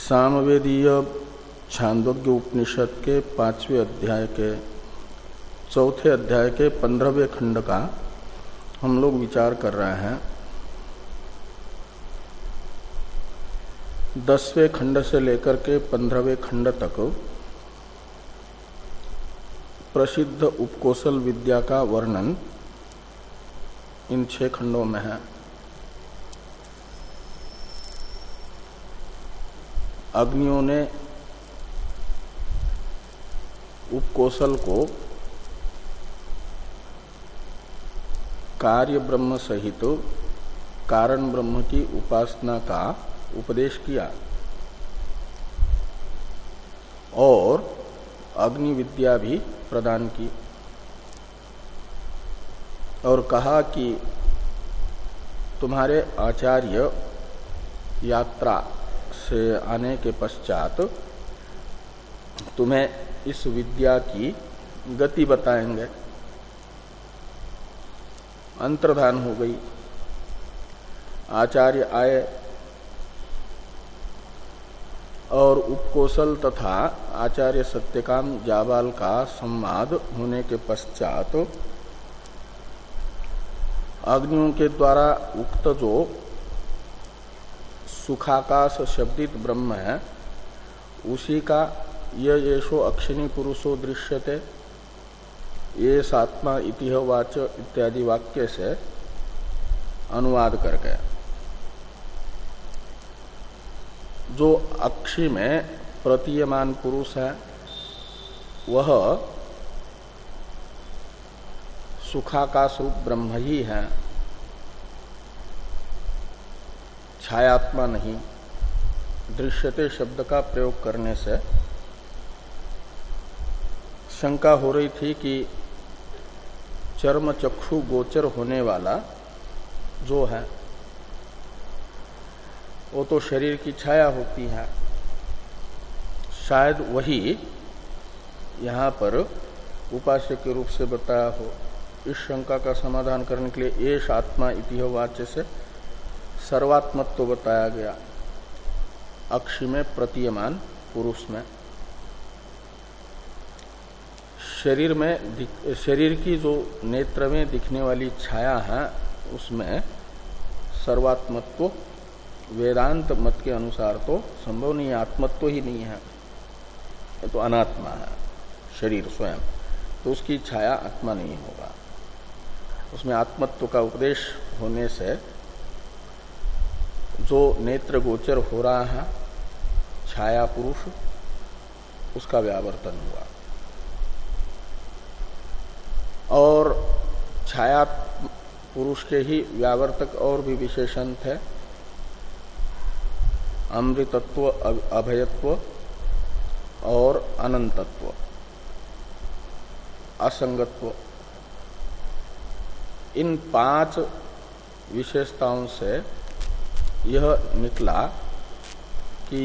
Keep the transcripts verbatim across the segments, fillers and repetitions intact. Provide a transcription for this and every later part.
सामवेदीय छांदोग्य उपनिषद के पांचवें अध्याय के चौथे अध्याय के पंद्रहवें खंड का हम लोग विचार कर रहे हैं। दसवें खंड से लेकर के पंद्रहवें खंड तक प्रसिद्ध उपकोशल विद्या का वर्णन इन छह खंडों में है। अग्नियों ने उपकोशल को कार्य ब्रह्म सहित कारण ब्रह्म की उपासना का उपदेश किया और अग्नि विद्या भी प्रदान की और कहा कि तुम्हारे आचार्य यात्रा से आने के पश्चात तुम्हें इस विद्या की गति बताएंगे। अंतर्धान हो गई। आचार्य आए और उपकोशल तथा आचार्य सत्यकाम जाबाल का संवाद होने के पश्चात अग्नियों के द्वारा उक्त जो सुखाकाश शब्दित ब्रह्म है उसी का ये येषो अक्षिणी पुरुषो दृश्यते ये सात्मा इतिह वाच इत्यादि वाक्य से अनुवाद करके जो अक्षि में प्रतीयमान पुरुष है वह सुखाकाश रूप ब्रह्म ही है, छायात्मा नहीं। दृश्यते शब्द का प्रयोग करने से शंका हो रही थी कि चर्म चक्षु गोचर होने वाला जो है वो तो शरीर की छाया होती है। शायद वही यहाँ पर उपास्य के रूप से बताया हो। इस शंका का समाधान करने के लिए एष आत्मा इतिह वाच्य से सर्वात्मत्व बताया गया अक्षि में प्रतीयमान पुरुष में। शरीर में शरीर की जो नेत्र में दिखने वाली छाया है उसमें सर्वात्मत्व वेदांत मत के अनुसार तो संभव नहीं है, आत्मत्व ही नहीं है, ये तो अनात्मा है शरीर स्वयं, तो उसकी छाया आत्मा नहीं होगा। उसमें आत्मत्व का उपदेश होने से जो नेत्र गोचर हो रहा है छाया पुरुष उसका व्यावर्तन हुआ और छाया पुरुष के ही व्यावर्तक और भी विशेषण थे। अमृतत्व, अभयत्व और अनंतत्व, असंगत्व, इन पांच विशेषताओं से यह निकला कि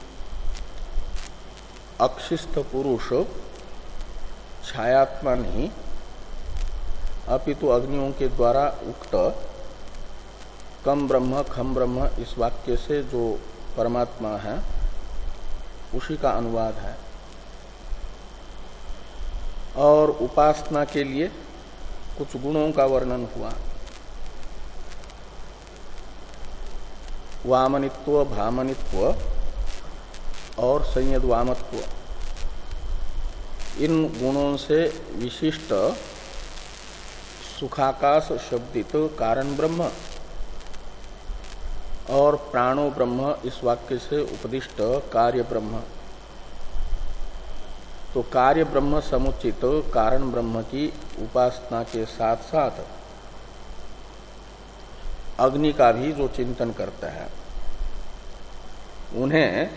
अक्षिस्थ पुरुष छायात्मा नहीं अपितु अग्नियों के द्वारा उक्त कम ब्रह्म खम ब्रह्म इस वाक्य से जो परमात्मा है उसी का अनुवाद है। और उपासना के लिए कुछ गुणों का वर्णन हुआ। वामनित्व, भामनित्व और संयद्वामत्व, इन गुणों से विशिष्ट सुखाकाश शब्दित कारण ब्रह्म और प्राणो ब्रह्म इस वाक्य से उपदिष्ट कार्य ब्रह्म, तो कार्य ब्रह्म समुचित कारण ब्रह्म की उपासना के साथ साथ अग्नि का भी जो चिंतन करता है उन्हें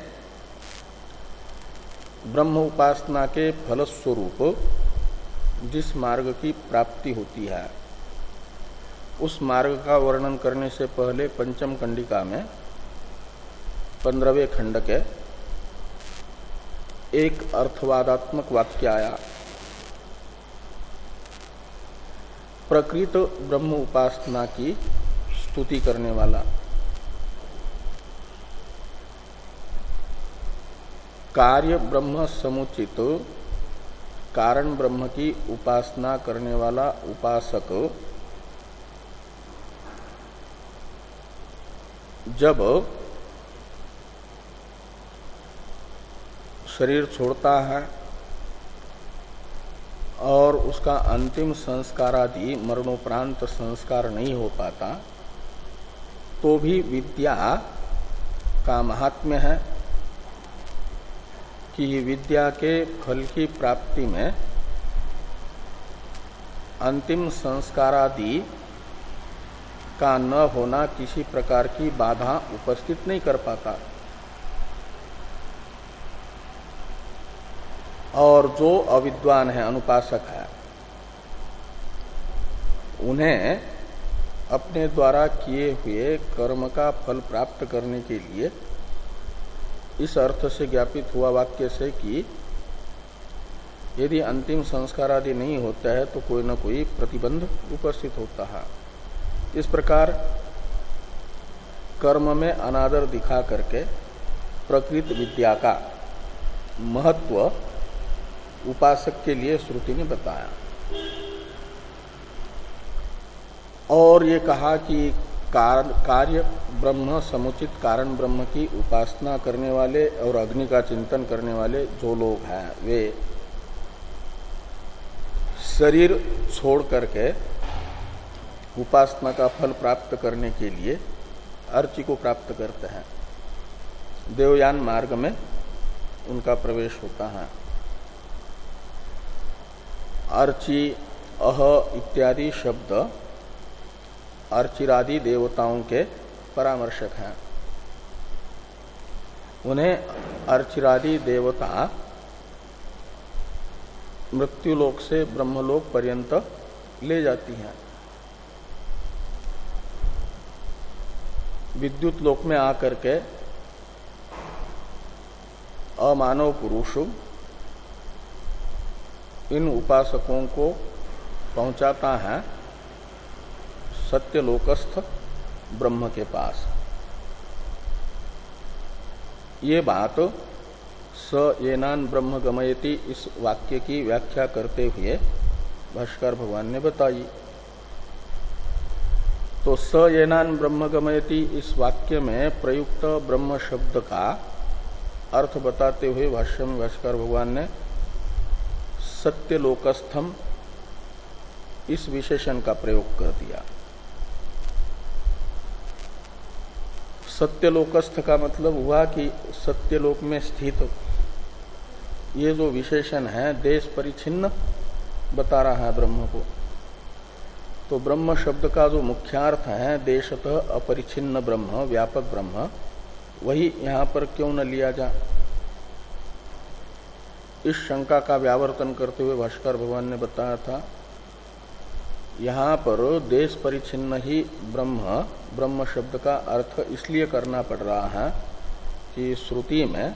ब्रह्म उपासना के फलस्वरूप जिस मार्ग की प्राप्ति होती है उस मार्ग का वर्णन करने से पहले पंचम कंडिका में पंद्रहवें खंड के एक अर्थवादात्मक वाक्य आया। प्रकृत ब्रह्म उपासना की स्तुति करने वाला। कार्य ब्रह्म समुचित कारण ब्रह्म की उपासना करने वाला उपासक जब शरीर छोड़ता है और उसका अंतिम संस्कार आदि मरणोपरांत संस्कार नहीं हो पाता, तो भी विद्या का महात्म्य है कि विद्या के फल की प्राप्ति में अंतिम संस्कार आदि का न होना किसी प्रकार की बाधा उपस्थित नहीं कर पाता। और जो अविद्वान है, अनुपासक है, उन्हें अपने द्वारा किए हुए कर्म का फल प्राप्त करने के लिए इस अर्थ से ज्ञापित हुआ वाक्य से कि यदि अंतिम संस्कार आदि नहीं होता है तो कोई न कोई प्रतिबंध उपस्थित होता है। इस प्रकार कर्म में अनादर दिखा करके प्रकृत विद्या का महत्व उपासक के लिए श्रुति ने बताया और ये कहा कि कार, कार्य ब्रह्म समुचित कारण ब्रह्म की उपासना करने वाले और अग्नि का चिंतन करने वाले जो लोग हैं वे शरीर छोड़ करके उपासना का फल प्राप्त करने के लिए अर्ची को प्राप्त करते हैं। देवयान मार्ग में उनका प्रवेश होता है। अर्ची अह इत्यादि शब्द अर्चिरादि देवताओं के परामर्शक हैं। उन्हें अर्चिरादि देवता मृत्युलोक से ब्रह्मलोक पर्यंत ले जाती हैं। विद्युत लोक में आकर के अमानव पुरुष इन उपासकों को पहुंचाता है सत्यलोकस्थ ब्रह्म के पास। ये बात स येनान ब्रह्म गमयति इस वाक्य की व्याख्या करते हुए भाष्कर भगवान ने बताई। तो स येनान ब्रह्म गमयति इस वाक्य में प्रयुक्त ब्रह्म शब्द का अर्थ बताते हुए भाष्य में भाष्कर भगवान ने सत्यलोकस्थम इस विशेषण का प्रयोग कर दिया। सत्यलोकस्थ का मतलब हुआ कि सत्यलोक में स्थित। ये जो विशेषण है देश परिच्छिन्न बता रहा है ब्रह्म को। तो ब्रह्म शब्द का जो मुख्यार्थ है देशतः अपरिच्छिन्न ब्रह्म, व्यापक ब्रह्म, वही यहां पर क्यों न लिया जा। इस शंका का व्यावर्तन करते हुए भाष्कर भगवान ने बताया था यहां पर देश परिच्छिन्न ही ब्रह्म ब्रह्म शब्द का अर्थ इसलिए करना पड़ रहा है कि श्रुति में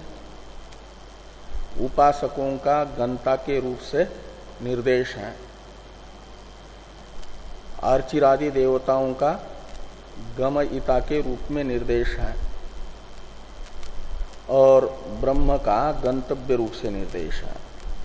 उपासकों का गंता के रूप से निर्देश है, अर्चिरादि देवताओं का गमयिता के रूप में निर्देश है और ब्रह्म का गंतव्य रूप से निर्देश है।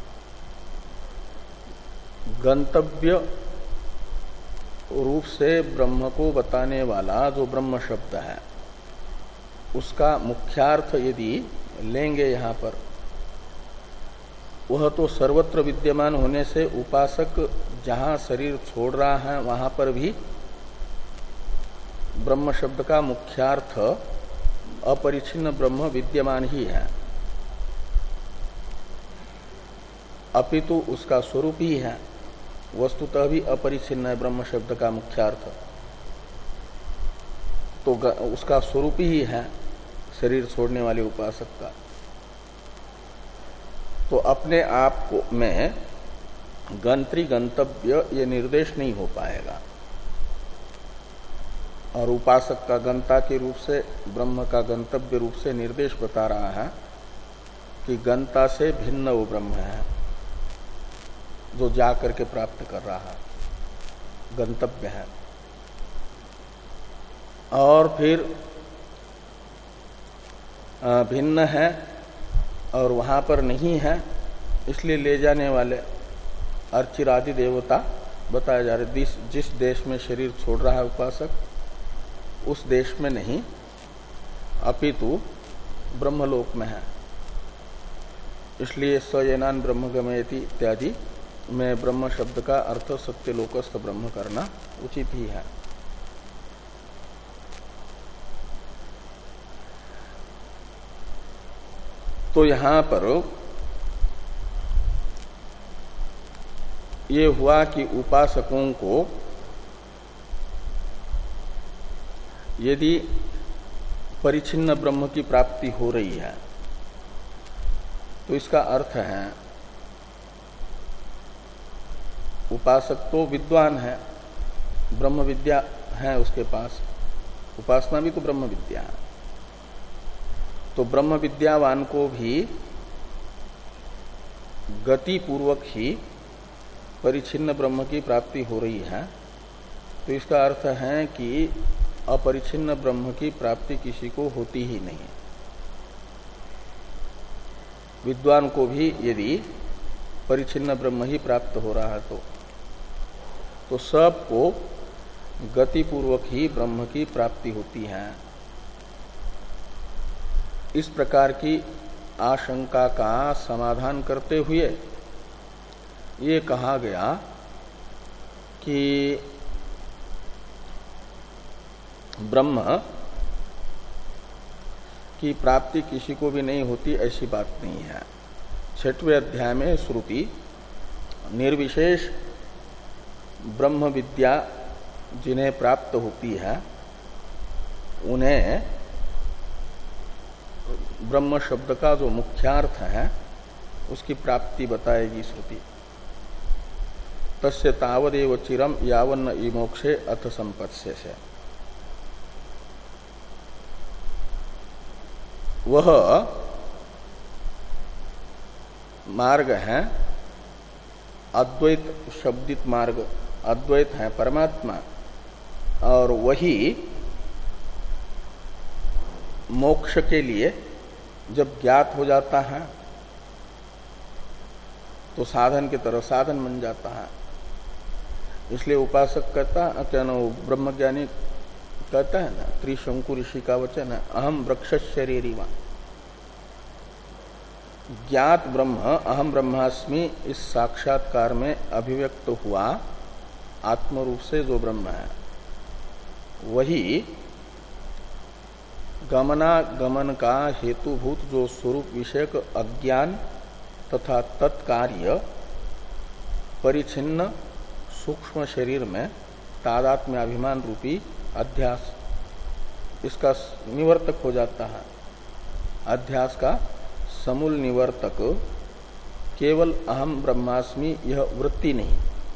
गंतव्य रूप से ब्रह्म को बताने वाला जो ब्रह्म शब्द है उसका मुख्यार्थ यदि लेंगे यहाँ पर, वह तो सर्वत्र विद्यमान होने से उपासक जहाँ शरीर छोड़ रहा है वहां पर भी ब्रह्म शब्द का मुख्यार्थ अपरिच्छिन्न ब्रह्म विद्यमान ही है, अपितु उसका स्वरूप ही है। वस्तुतः भी अपरिच्छिन्न है ब्रह्म शब्द का मुख्यार्थ, तो उसका स्वरूप ही है शरीर छोड़ने वाले उपासक का। तो अपने आप को में गंत्री गंतव्य ये निर्देश नहीं हो पाएगा और उपासक का गंता के रूप से ब्रह्म का गंतव्य रूप से निर्देश बता रहा है कि गंता से भिन्न वो ब्रह्म है जो जा करके प्राप्त कर रहा है, गंतव्य है। और फिर भिन्न है और वहां पर नहीं है, इसलिए ले जाने वाले अर्चिरादि देवता बताया जा रहा है। जिस देश में शरीर छोड़ रहा है उपासक उस देश में नहीं अपितु ब्रह्मलोक में है। इसलिए स्वयनान ब्रह्म गमयति इत्यादि में ब्रह्म शब्द का अर्थ सत्यलोकस्थ ब्रह्म करना उचित ही है। तो यहां पर ये हुआ कि उपासकों को यदि परिच्छिन्न ब्रह्म की प्राप्ति हो रही है तो इसका अर्थ है उपासक तो विद्वान है, ब्रह्म विद्या है उसके पास, उपासना भी तो ब्रह्म विद्या है। तो ब्रह्म विद्यावान को भी गति पूर्वक ही परिच्छिन्न ब्रह्म की प्राप्ति हो रही है। तो इसका अर्थ है कि अपरिच्छिन्न ब्रह्म की प्राप्ति किसी को होती ही नहीं। विद्वान को भी यदि परिच्छिन्न ब्रह्म ही प्राप्त हो रहा है तो तो सबको गति पूर्वक ही ब्रह्म की प्राप्ति होती है। इस प्रकार की आशंका का समाधान करते हुए ये कहा गया कि ब्रह्म की प्राप्ति किसी को भी नहीं होती, ऐसी बात नहीं है। छठवें अध्याय में श्रुति निर्विशेष ब्रह्म विद्या जिन्हें प्राप्त होती है उन्हें ब्रह्म शब्द का जो मुख्यार्थ है उसकी प्राप्ति बताएगी श्रुति। तस्य तावदेव चिरम यावन्न इमोक्षे अथ संपत्स्य से। वह मार्ग है अद्वैत शब्दित मार्ग, अद्वैत है परमात्मा, और वही मोक्ष के लिए जब ज्ञात हो जाता है तो साधन की तरह साधन बन जाता है। इसलिए उपासक कहता क्या ना, ब्रह्मज्ञानी कहता है ना, त्रिशंकु ऋषि का वचन है, अहम वृक्ष शरीरिवा। ज्ञात ब्रह्म अहम ब्रह्मास्मि इस साक्षात्कार में अभिव्यक्त हुआ आत्मरूप से जो ब्रह्म है वही गमनागमन का हेतुभूत जो स्वरूप विषयक अज्ञान तथा तत्कार्य परिच्छिन्न सूक्ष्म शरीर में तादात्म्य अभिमान रूपी अध्यास इसका निवर्तक हो जाता है। अध्यास का समूल निवर्तक केवल अहम ब्रह्मास्मि यह वृत्ति नहीं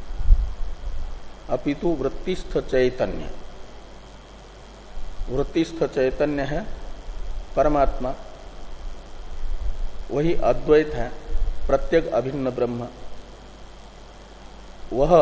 अपितु वृत्तिस्थ चैतन्य, वृत्तिस्थ चैतन्य है परमात्मा, वही अद्वैत है, प्रत्येक अभिन्न ब्रह्म। वह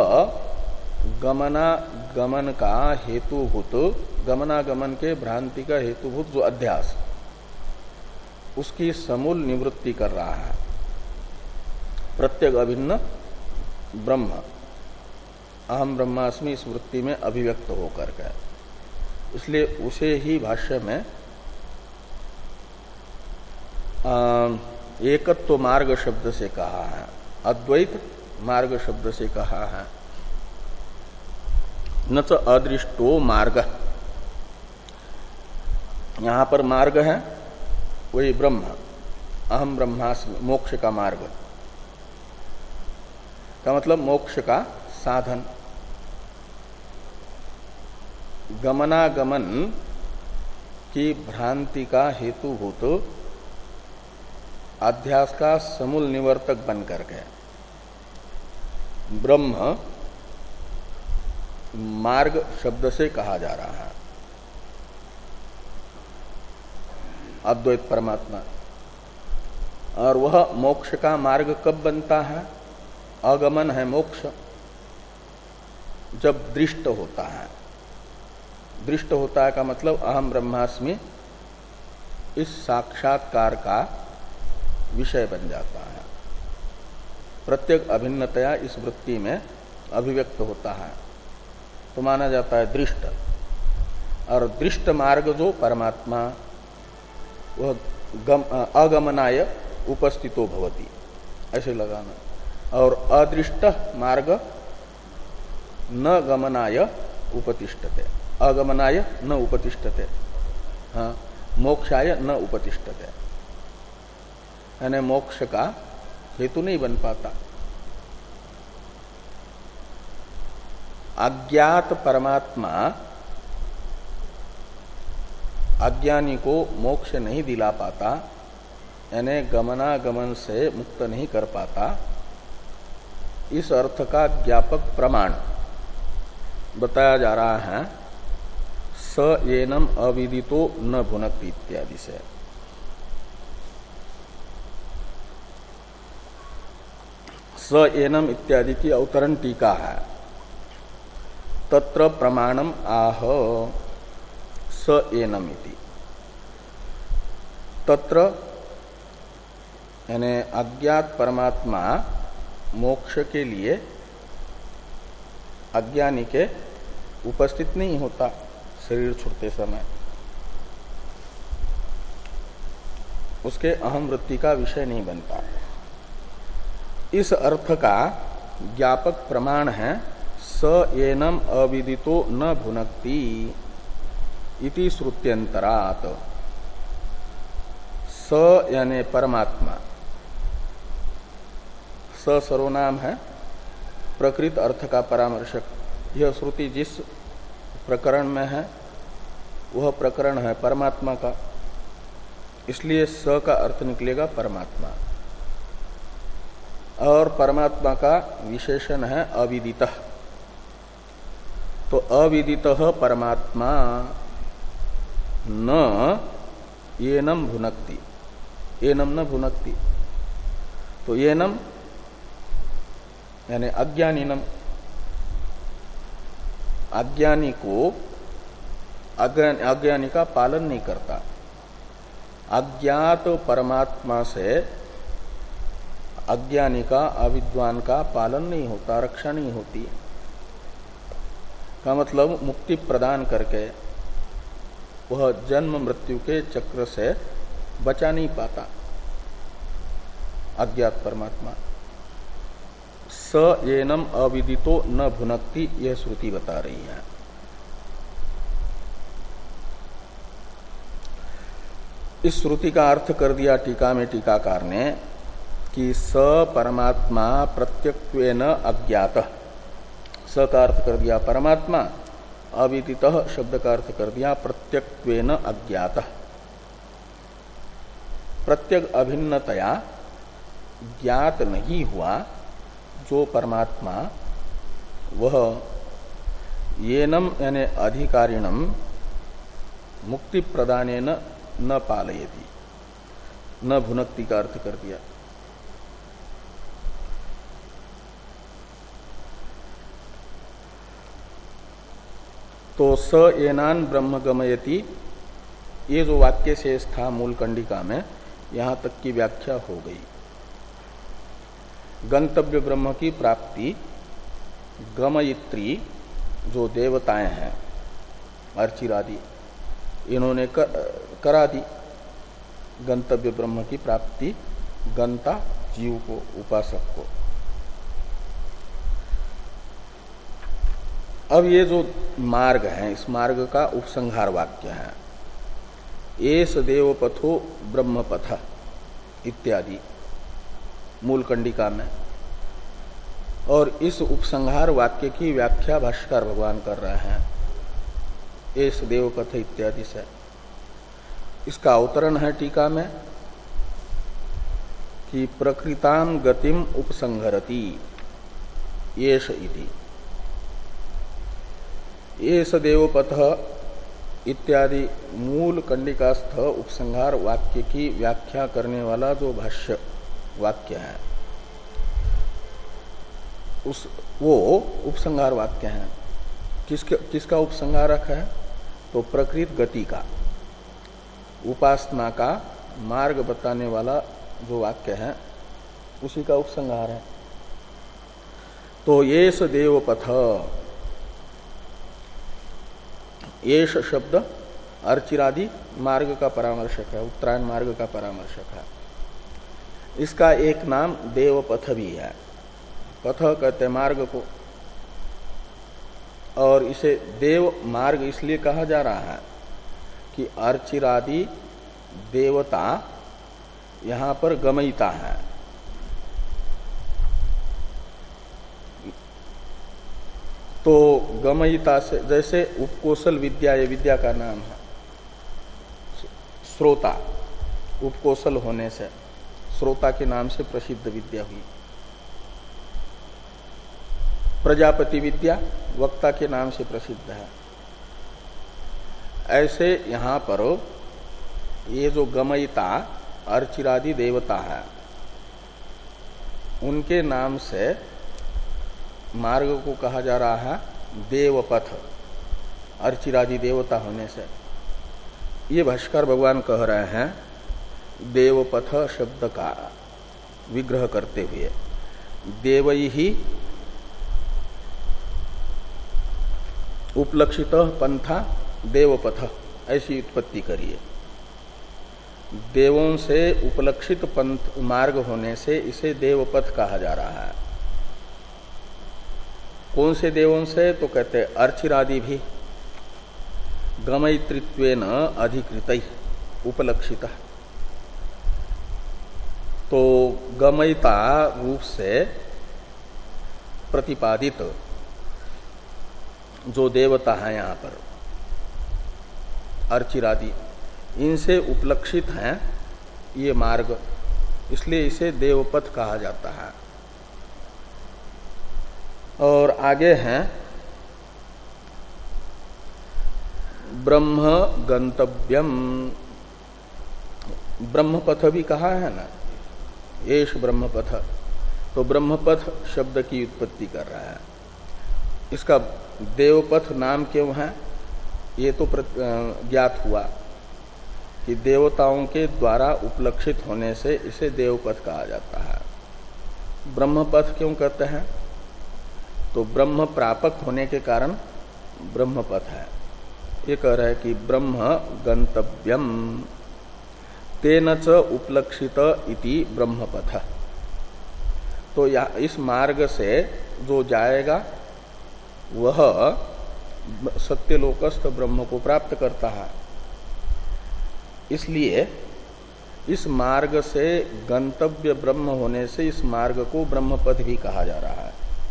गमनागमन का हेतुभूत, गमनागमन के भ्रांति का हेतुभूत जो अध्यास उसकी समूल निवृत्ति कर रहा है प्रत्येक अभिन्न ब्रह्म अहम ब्रह्मास्मि इस वृत्ति में अभिव्यक्त होकर के। इसलिए उसे ही भाष्य में एकत्व मार्ग शब्द से कहा है, अद्वैत मार्ग शब्द से कहा है। न तो अदृष्टो मार्ग, यहां पर मार्ग है वही ब्रह्म अहम ब्रह्मास्मि, मोक्ष का मार्ग का मतलब मोक्ष का साधन। गमनागमन की भ्रांति का हेतुभूत अध्यास का समूल निवर्तक बन करके ब्रह्म मार्ग शब्द से कहा जा रहा है अद्वैत परमात्मा। और वह मोक्ष का मार्ग कब बनता है? अगमन है मोक्ष जब दृष्ट होता है। दृष्ट होता है का मतलब अहम ब्रह्मास्मि इस साक्षात्कार का विषय बन जाता है। प्रत्येक अभिन्नतया इस वृत्ति में अभिव्यक्त होता है तो माना जाता है दृष्ट। और दृष्ट मार्ग जो परमात्मा वह गम, अगमनाय उपस्थितो भवति ऐसे लगाना। और अदृष्ट मार्ग न गमनाय उपतिष्ठते, अगमनाय न उपतिष्ठते, हाँ मोक्षाय न उपतिष्ठते, यानी मोक्ष का हेतु नहीं बन पाता। अज्ञात परमात्मा अज्ञानी को मोक्ष नहीं दिला पाता, यानी गमनागमन से मुक्त नहीं कर पाता। इस अर्थ का ज्ञापक प्रमाण बताया जा रहा है स एनम अविदितो न भुनक्ति इत्यादि से। स एनम इत्यादि की अवतरण टीका है। तत्र प्रमाणम आह स एनम इति। तत्र यानी अज्ञात परमात्मा मोक्ष के लिए अज्ञानी के उपस्थित नहीं होता शरीर छूटते समय, उसके अहम वृत्ति का विषय नहीं बनता। इस अर्थ का ज्ञापक प्रमाण है स एनम अविदितो न भुनक्ति इति श्रुत्यंतरात्। स यानी परमात्मा, स सर्वनाम है प्रकृत अर्थ का परामर्शक। यह श्रुति जिस प्रकरण में है वह प्रकरण है परमात्मा का, इसलिए स का अर्थ निकलेगा परमात्मा। और परमात्मा का विशेषण है अविदितः, तो अविदितः परमात्मा न एनम भुनक्ति, एनम न भुनक्ति, तो एनम यानी अज्ञानीनम, अज्ञानी को अज्ञानी का पालन नहीं करता। अज्ञात परमात्मा से अज्ञानी का अविद्वान का पालन नहीं होता, रक्षा नहीं होती। का मतलब मुक्ति प्रदान करके वह जन्म मृत्यु के चक्र से बचा नहीं पाता अज्ञात परमात्मा। स एनम अविदितो न भुनक्ति, यह श्रुति बता रही है। इस श्रुति का अर्थ कर दिया टीका में टीकाकार ने कि स परमात्मा प्रत्यक्त्वेन अज्ञातः, स का अर्थ कर दिया परमात्मा, अविदितः शब्द का अर्थ कर दिया प्रत्यक्त्वेन अज्ञातः। प्रत्यक अभिन्नतया ज्ञात नहीं हुआ जो परमात्मा, वह येनम यानी अधिकारिणम मुक्ति प्रदानेन न पालयति, न भुनक्ति का अर्थ कर दिया। तो स एनान ब्रह्म गमयति, ये जो वाक्य शेष था मूल कंडिका में, यहां तक की व्याख्या हो गई। गंतव्य ब्रह्म की प्राप्ति गमयित्री जो देवताएं हैं अर्चिरादि, इन्होंने कर, करा दी गंतव्य ब्रह्म की प्राप्ति गंता जीव को, उपासक को। अब ये जो मार्ग है, इस मार्ग का उपसंहार वाक्य है एस देवपथो ब्रह्मपथ इत्यादि मूल कंडिका में। और इस उपसंहार वाक्य की व्याख्या भाष्यकार भगवान कर रहे हैं एस देवपथ इत्यादि से। इसका अवतरण है टीका में कि प्रकृताम गतिम उपसंहरति येष इति। एस देवपथ इत्यादि मूल कंडिकास्थ उपसंहार वाक्य की व्याख्या करने वाला जो भाष्य वाक्य है, उस वो उपसंहार वाक्य है। किसके किसका उपसंहारक है? तो प्रकृत गति का, उपासना का मार्ग बताने वाला जो वाक्य है उसी का उपसंहार है। तो येष देवपथ, येष शब्द अर्चिरादि मार्ग का परामर्शक है, उत्तरायण मार्ग का परामर्शक है। इसका एक नाम देवपथ भी है। पथ कहते मार्ग को, और इसे देव मार्ग इसलिए कहा जा रहा है कि अर्चिरादि देवता यहां पर गमयिता है। तो गमयिता से, जैसे उपकोशल विद्या, ये विद्या का नाम है, श्रोता, उपकोशल होने से श्रोता के नाम से प्रसिद्ध विद्या हुई। प्रजापति विद्या वक्ता के नाम से प्रसिद्ध है। ऐसे यहां पर ये जो गमयिता अर्चिरादि देवता है, उनके नाम से मार्ग को कहा जा रहा है देवपथ, अर्चिरादि देवता होने से। ये भाष्कर भगवान कह रहे हैं देवपथ शब्द का विग्रह करते हुए, देवई ही उपलक्षित पंथा देवपथ, ऐसी उत्पत्ति करिए। देवों से उपलक्षित पंथ मार्ग होने से इसे देवपथ कहा जा रहा है। कौन से देवों से? तो कहते अर्चिरादि भी गमयित्रित्वेन अधिकृत उपलक्षित। तो गमयिता रूप से प्रतिपादित जो देवता है यहां पर अर्चिरादि, इनसे उपलक्षित हैं ये मार्ग, इसलिए इसे देवपथ कहा जाता है। और आगे हैं ब्रह्म गंतव्यम, ब्रह्मपथ भी कहा है ना, येष ब्रह्मपथ। तो ब्रह्मपथ शब्द की उत्पत्ति कर रहा है। इसका देवपथ नाम क्यों है? ये तो ज्ञात हुआ कि देवताओं के द्वारा उपलक्षित होने से इसे देवपथ कहा जाता है। ब्रह्मपथ क्यों कहते हैं? तो ब्रह्म प्रापक होने के कारण ब्रह्मपथ है। ये कह रहा है कि ब्रह्म गंतव्यम तेन च उपलक्षित इति ब्रह्मपथ। तो या इस मार्ग से जो जाएगा वह सत्यलोकस्थ ब्रह्म को प्राप्त करता है। इसलिए इस मार्ग से गंतव्य ब्रह्म होने से इस मार्ग को ब्रह्मपथ भी कहा जा रहा है।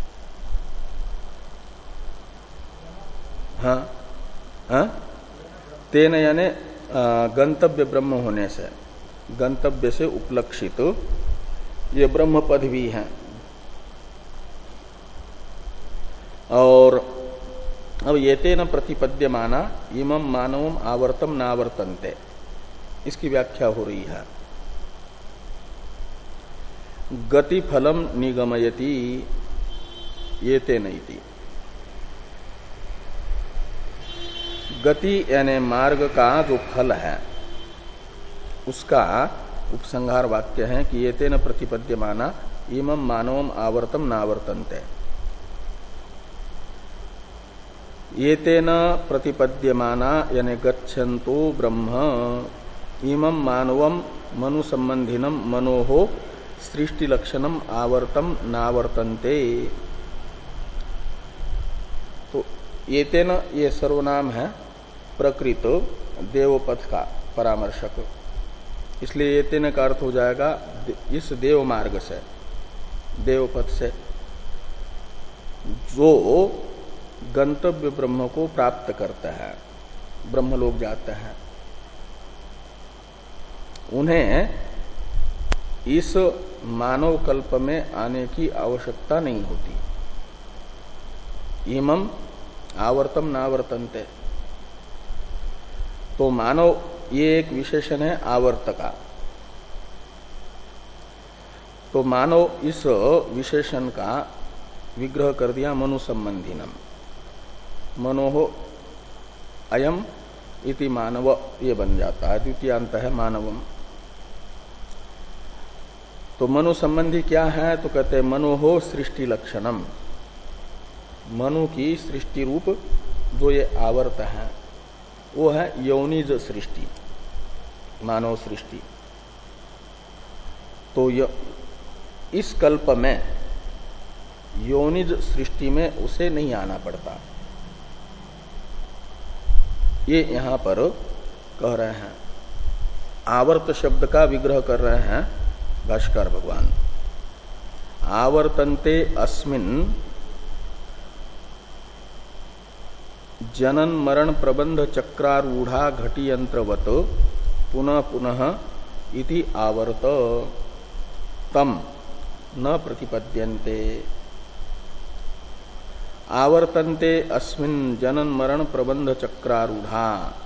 हाँ हाँ, तेन यानी गंतव्य ब्रह्म होने से, गंतव्य से उपलक्षित ये ब्रह्मपद भी हैं। और अब ये तेन प्रतिपद्यमाना इमं मानवम आवर्तम नावर्तन्ते, इसकी व्याख्या हो रही है। गति फलम निगमयति ये तेन इति। गति यानी मार्ग का जो फल है उसका उपसंहार वाक्य है कि ये तेन प्रतिपद्यमाना इमं मानवम आवर्तम नावर्तन्ते। ये तेन प्रतिपद्यमाना यानी गच्छन्तो ब्रह्म इमं मानवम मनु संबंधिनम मनोहो सृष्टि लक्षणम आवर्तम नावर्तन्ते। तो ये तेन ये सर्वनाम है प्रकृत देवपथ का परामर्शक, इसलिए ये तेन का अर्थ हो जाएगा इस देव मार्ग से, देवपथ से जो गंतव्य ब्रह्म को प्राप्त करते हैं, ब्रह्म लोग जाते हैं, उन्हें इस मानव कल्प में आने की आवश्यकता नहीं होती। इमं आवर्तम नावर्तन्ते, तो मानव ये एक विशेषण है आवर्त का। तो मानव इस विशेषण का विग्रह कर दिया मनु संबंधिनम, मनोहो अयम इति मानव, ये बन जाता है, द्वितीयांत है मानवम। तो मनु संबंधी क्या है? तो कहते हैं मनो हो सृष्टि लक्षणम, मनु की सृष्टि रूप जो ये आवर्त है वो है यौनिज सृष्टि, मानव सृष्टि। तो इस कल्प में योनिज सृष्टि में उसे नहीं आना पड़ता, ये यहां पर कह रहे हैं। आवर्त शब्द का विग्रह कर रहे हैं भाष्कर भगवान। आवर्तन्ते अस्मिन् जनन मरण प्रबंध चक्रारूढ़ा घटी यंत्रवत पुनः पुनः इति आवर्त तम न प्रतिपद्यन्ते। आवर्तन्ते अस्मिन् जनन मरण प्रबंध चक्रारूढ़ा,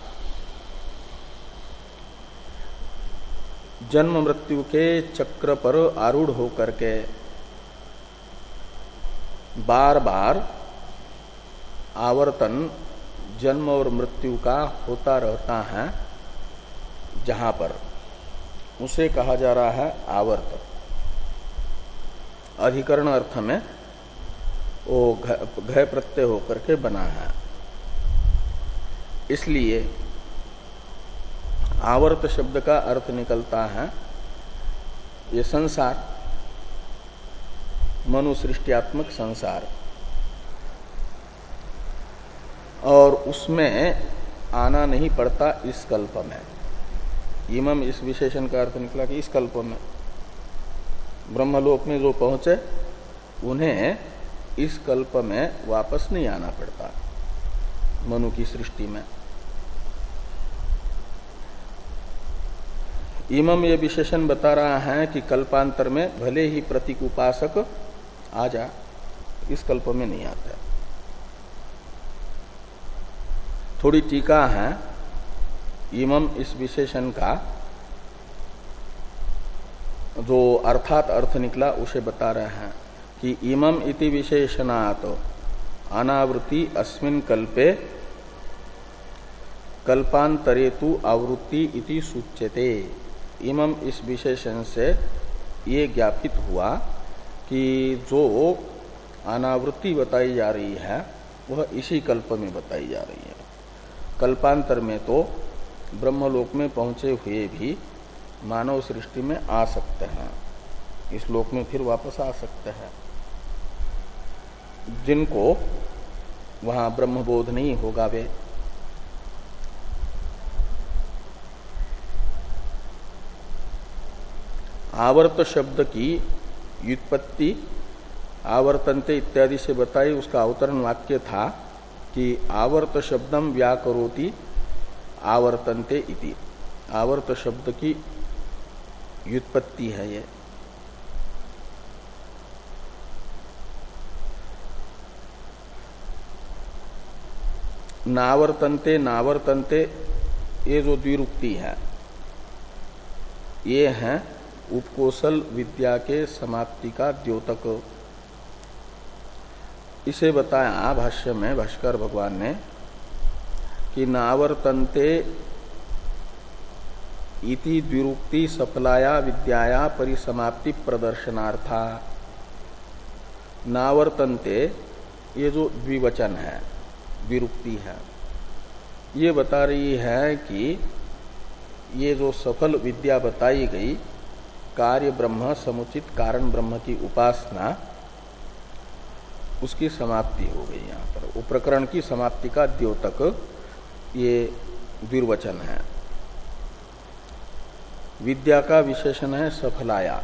जन्म मृत्यु के चक्र पर आरूढ़ होकर के बार बार आवर्तन जन्म और मृत्यु का होता रहता है, जहां पर उसे कहा जा रहा है आवर्त। अधिकरण अर्थ में वो घय प्रत्यय होकर के बना है, इसलिए आवर्त शब्द का अर्थ निकलता है ये संसार, मनुसृष्टियात्मक संसार, और उसमें आना नहीं पड़ता इस कल्प में। इमम इस विशेषण का अर्थ निकला कि इस कल्प में ब्रह्मलोक में जो पहुंचे उन्हें इस कल्प में वापस नहीं आना पड़ता मनु की सृष्टि में। इमम ये विशेषण बता रहा है कि कल्पांतर में भले ही प्रतीक उपासक आ जा, इस कल्प में नहीं आता। थोड़ी टीका है, इमम इस विशेषण का जो अर्थात अर्थ निकला उसे बता रहे हैं कि इमम इति विशेषणात् अनावृत्ति अस्मिन् कल्पे कल्पांतरेतु आवृत्ति इति सूच्यते। इमम इस विशेषण से ये ज्ञापित हुआ कि जो अनावृत्ति बताई जा रही है वह इसी कल्प में बताई जा रही है। कल्पांतर में तो ब्रह्मलोक में पहुंचे हुए भी मानव सृष्टि में आ सकते हैं, इस लोक में फिर वापस आ सकते हैं। जिनको वहां ब्रह्मबोध नहीं होगा वे आवर्त शब्द की व्युत्पत्ति आवर्तन्ते इत्यादि से बताई। उसका अवतरण वाक्य था कि आवर्त शब्दम व्याकरोति आवर्तन्ते इति। आवर्त शब्द की व्युत्पत्ति है ये। नावर्तन्ते नावर्तन्ते ये जो द्विरुक्ति है ये है उपकोशल विद्या के समाप्ति का द्योतक। इसे बताया भाष्य में भाष्कर भगवान ने कि नावर्तन्ते इति द्विरुक्ति सफलाया विद्याया परिसमाप्ति प्रदर्शनार्था। नावर्तन्ते ये जो द्विवचन है, द्विरुक्ति है, ये बता रही है कि ये जो सफल विद्या बताई गई, कार्य ब्रह्म समुचित कारण ब्रह्म की उपासना, उसकी समाप्ति हो गई। यहाँ पर वो प्रकरण की समाप्ति का द्योतक ये द्विवचन है। विद्या का विशेषण है सफलाया।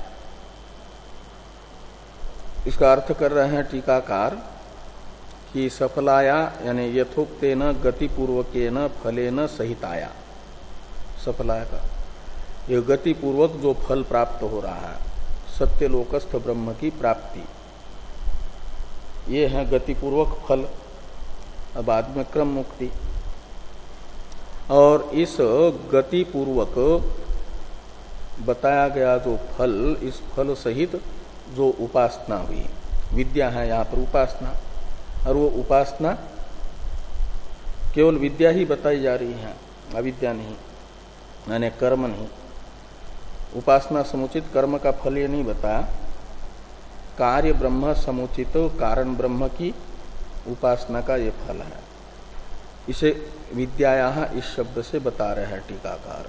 इसका अर्थ कर रहे हैं टीकाकार कि सफलाया यानी यथोक्तेन गतिपूर्वकेन फलेन सहिताया। सफलाया का ये गतिपूर्वक जो फल प्राप्त हो रहा है, सत्यलोकस्थ ब्रह्म की प्राप्ति, ये है गतिपूर्वक फल, बाद में क्रम मुक्ति। और इस गतिपूर्वक बताया गया जो फल, इस फल सहित जो उपासना हुई, विद्या है यहाँ पर उपासना, और वो उपासना केवल विद्या ही बताई जा रही है, अविद्या नहीं, यानी कर्म नहीं। उपासना समुचित कर्म का फल ये नहीं बताया, कार्य ब्रह्म समुचित कारण ब्रह्म की उपासना का ये फल है। इसे विद्याया इस शब्द से बता रहे हैं टीकाकार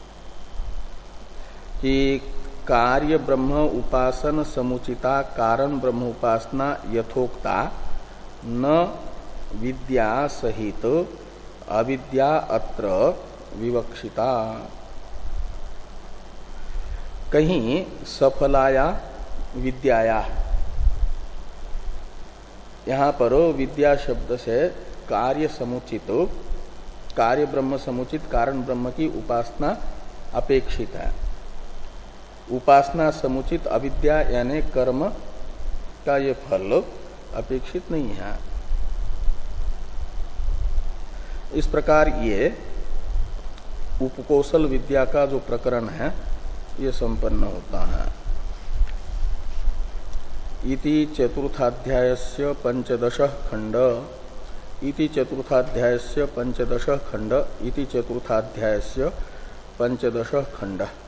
कि कार्य ब्रह्म उपासन समुचिता कारण ब्रह्म उपासना यथोक्ता न विद्या सहित अविद्या अत्र विवक्षिता। कहीं सफलाया विद्याया, यहां पर विद्या शब्द से कार्य समुचित कार्य ब्रह्म समुचित कारण ब्रह्म की उपासना अपेक्षित है। उपासना समुचित अविद्या यानी कर्म का ये फल अपेक्षित नहीं है। इस प्रकार ये उपकौशल विद्या का जो प्रकरण है ये संपन्न होता है। इति चतुर्थाध्यायस्य पंचदश खंड इति चतुर्थाध्यायस्य पंचदश खंड इति चतुर्थाध्यायस्य पंचदश खंड।